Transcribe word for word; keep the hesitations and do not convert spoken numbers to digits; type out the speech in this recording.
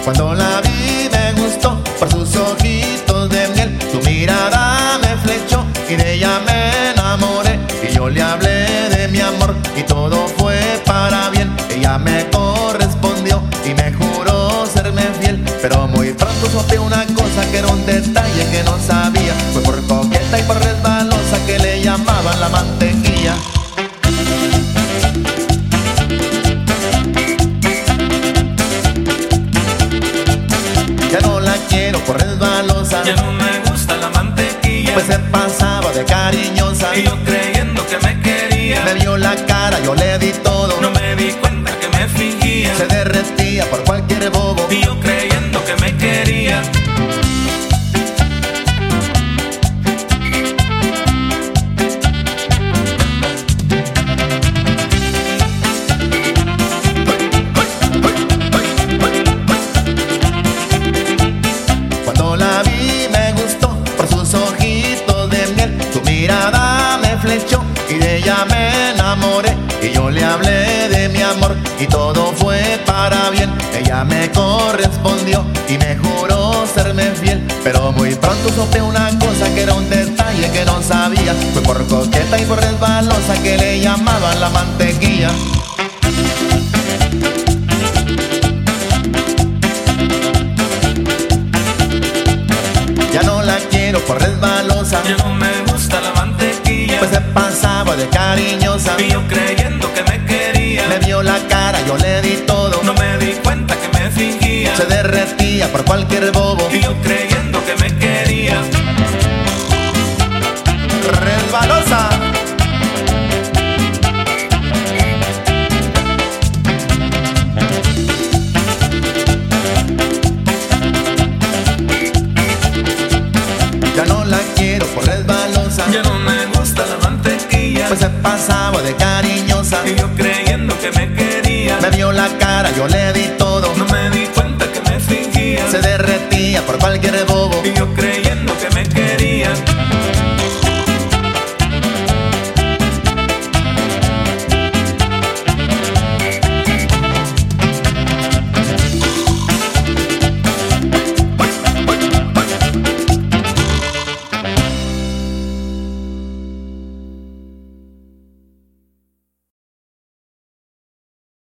Cuando la vi me gustó por sus ojitos de miel, su mirada me flechó y de ella me enamoré. Y yo le hablé de mi amor y todo fue para bien. Ella me correspondió y me juró serme fiel, pero muy pronto supe una cosa que era un detalle que no sabía. Fue por coqueta y por resbalosa que le llamaban la mantequilla. Ya no la quiero por resbalosa, ya no me gusta la mantequilla, pues se pasaba de cariñosa. Y yo creyendo que me quería, me vio la cara, yo le di todo, no me di cuenta que me fingía. Se derretía por cualquier bobo, y yo creyendo que me quería. Cuando la vi me gustó por sus ojitos de miel, su mirada me flechó y de ella me enamoré. Y yo le hablé de mi amor y todo fue para bien. Ella me correspondió y me juró serme fiel, pero muy pronto supe una cosa que era un detalle que no sabía. Fue por coqueta y por resbalosa que le llamaban la mantequilla. Ya no la quiero por resbalosa, ya no me gusta la mantequilla, pues se pasaba de cariñosa. Y yo creyendo que me quería, me vio la cara, yo le di todo, no me di cuenta que me fingía. Se derretía por cualquier bobo, y yo creyendo que me quería. Resbalosa. Ya no la quiero por resbalosa, ya no me gusta la mantequilla, pues se pasaba de cariñosa. y yo creyendo que me quería, me vio la cara, yo le di todo, no me di cuenta que me fingía. Se derretía por cualquier bobo, y yo